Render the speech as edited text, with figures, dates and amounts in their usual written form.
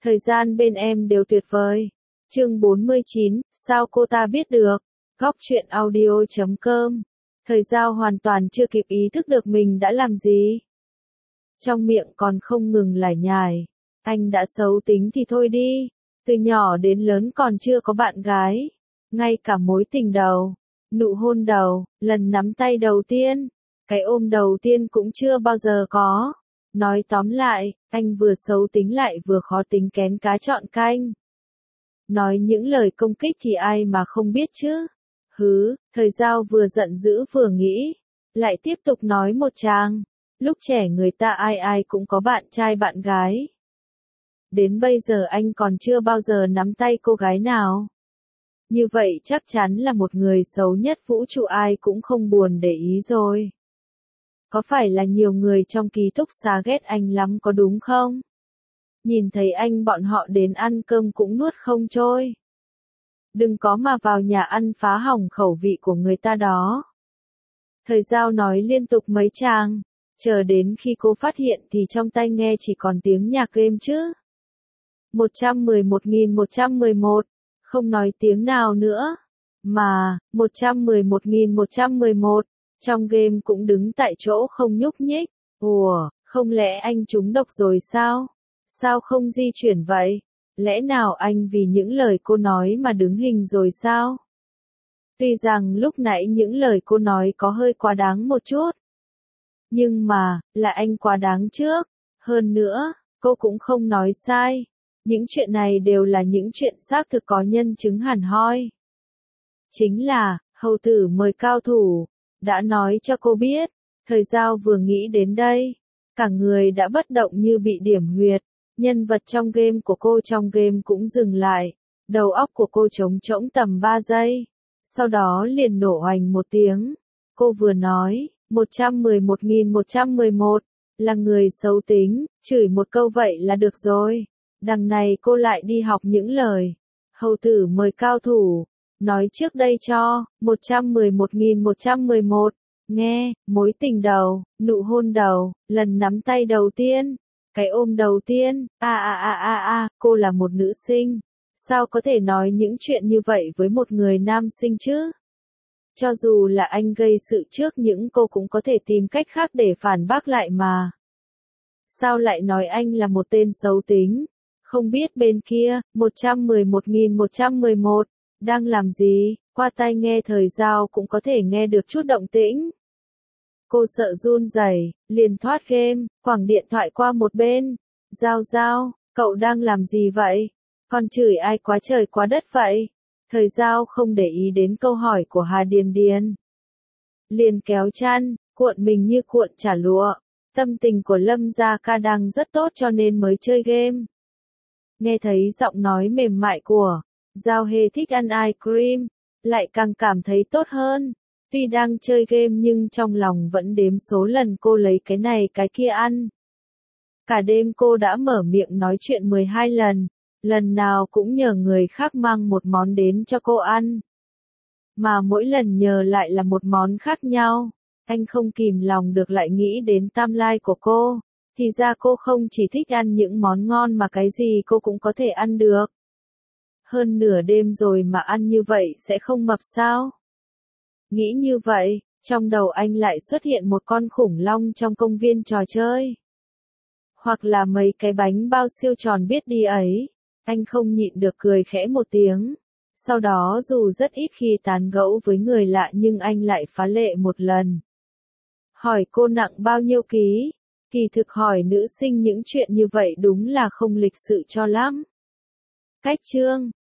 Thời gian bên em đều tuyệt vời. Chương 49, sao cô ta biết được? Góc truyện audio.com. Thời Giao hoàn toàn chưa kịp ý thức được mình đã làm gì. Trong miệng còn không ngừng lải nhải. Anh đã xấu tính thì thôi đi. Từ nhỏ đến lớn còn chưa có bạn gái. Ngay cả mối tình đầu, nụ hôn đầu, lần nắm tay đầu tiên, cái ôm đầu tiên cũng chưa bao giờ có. Nói tóm lại, anh vừa xấu tính lại vừa khó tính kén cá chọn canh. Nói những lời công kích thì ai mà không biết chứ. Thời Giao vừa giận dữ vừa nghĩ. Lại tiếp tục nói một tràng. Lúc trẻ người ta ai ai cũng có bạn trai bạn gái. Đến bây giờ anh còn chưa bao giờ nắm tay cô gái nào. Như vậy chắc chắn là một người xấu nhất vũ trụ ai cũng không buồn để ý rồi. Có phải là nhiều người trong ký túc xá ghét anh lắm có đúng không? Nhìn thấy anh bọn họ đến ăn cơm cũng nuốt không trôi. Đừng có mà vào nhà ăn phá hỏng khẩu vị của người ta đó. Thời Giao nói liên tục mấy tràng, chờ đến khi cô phát hiện thì trong tai nghe chỉ còn tiếng nhạc game chứ. 111.111, không nói tiếng nào nữa. Mà, 111.111, trong game cũng đứng tại chỗ không nhúc nhích. Ủa, không lẽ anh trúng độc rồi sao? Sao không di chuyển vậy? Lẽ nào anh vì những lời cô nói mà đứng hình rồi sao? Tuy rằng lúc nãy những lời cô nói có hơi quá đáng một chút. Nhưng mà, là anh quá đáng trước. Hơn nữa, cô cũng không nói sai. Những chuyện này đều là những chuyện xác thực có nhân chứng hẳn hoi. Chính là, hầu tử mời cao thủ, đã nói cho cô biết. Thời Giao vừa nghĩ đến đây, cả người đã bất động như bị điểm huyệt. Nhân vật trong game của cô trong game cũng dừng lại. Đầu óc của cô trống trỗng tầm 3 giây. Sau đó liền nổ oành một tiếng. Cô vừa nói, 111.111, là người xấu tính, chửi một câu vậy là được rồi. Đằng này cô lại đi học những lời. Hầu tử mời cao thủ, nói trước đây cho, 111.111, nghe, mối tình đầu, nụ hôn đầu, lần nắm tay đầu tiên, cái ôm đầu tiên, cô là một nữ sinh. Sao có thể nói những chuyện như vậy với một người nam sinh chứ? Cho dù là anh gây sự trước những cô cũng có thể tìm cách khác để phản bác lại mà. Sao lại nói anh là một tên xấu tính? Không biết bên kia, 111.111, đang làm gì? Qua tai nghe Thời Giao cũng có thể nghe được chút động tĩnh. Cô sợ run rẩy, liền thoát game, quẳng điện thoại qua một bên. Giao, cậu đang làm gì vậy? Con chửi ai quá trời quá đất vậy? Thời Giao không để ý đến câu hỏi của Hà Điền Điền. Liền kéo chăn, cuộn mình như cuộn chả lụa. Tâm tình của Lâm Gia Ca đang rất tốt cho nên mới chơi game. Nghe thấy giọng nói mềm mại của Giao Hề thích ăn ice cream, lại càng cảm thấy tốt hơn. Tuy đang chơi game nhưng trong lòng vẫn đếm số lần cô lấy cái này cái kia ăn. Cả đêm cô đã mở miệng nói chuyện 12 lần, lần nào cũng nhờ người khác mang một món đến cho cô ăn. Mà mỗi lần nhờ lại là một món khác nhau, anh không kìm lòng được lại nghĩ đến timeline của cô. Thì ra cô không chỉ thích ăn những món ngon mà cái gì cô cũng có thể ăn được. Hơn nửa đêm rồi mà ăn như vậy sẽ không mập sao? Nghĩ như vậy, trong đầu anh lại xuất hiện một con khủng long trong công viên trò chơi. Hoặc là mấy cái bánh bao siêu tròn biết đi ấy. Anh không nhịn được cười khẽ một tiếng. Sau đó dù rất ít khi tán gẫu với người lạ nhưng anh lại phá lệ một lần. Hỏi cô nặng bao nhiêu ký? Kỳ thực hỏi nữ sinh những chuyện như vậy đúng là không lịch sự cho lắm. Cách chương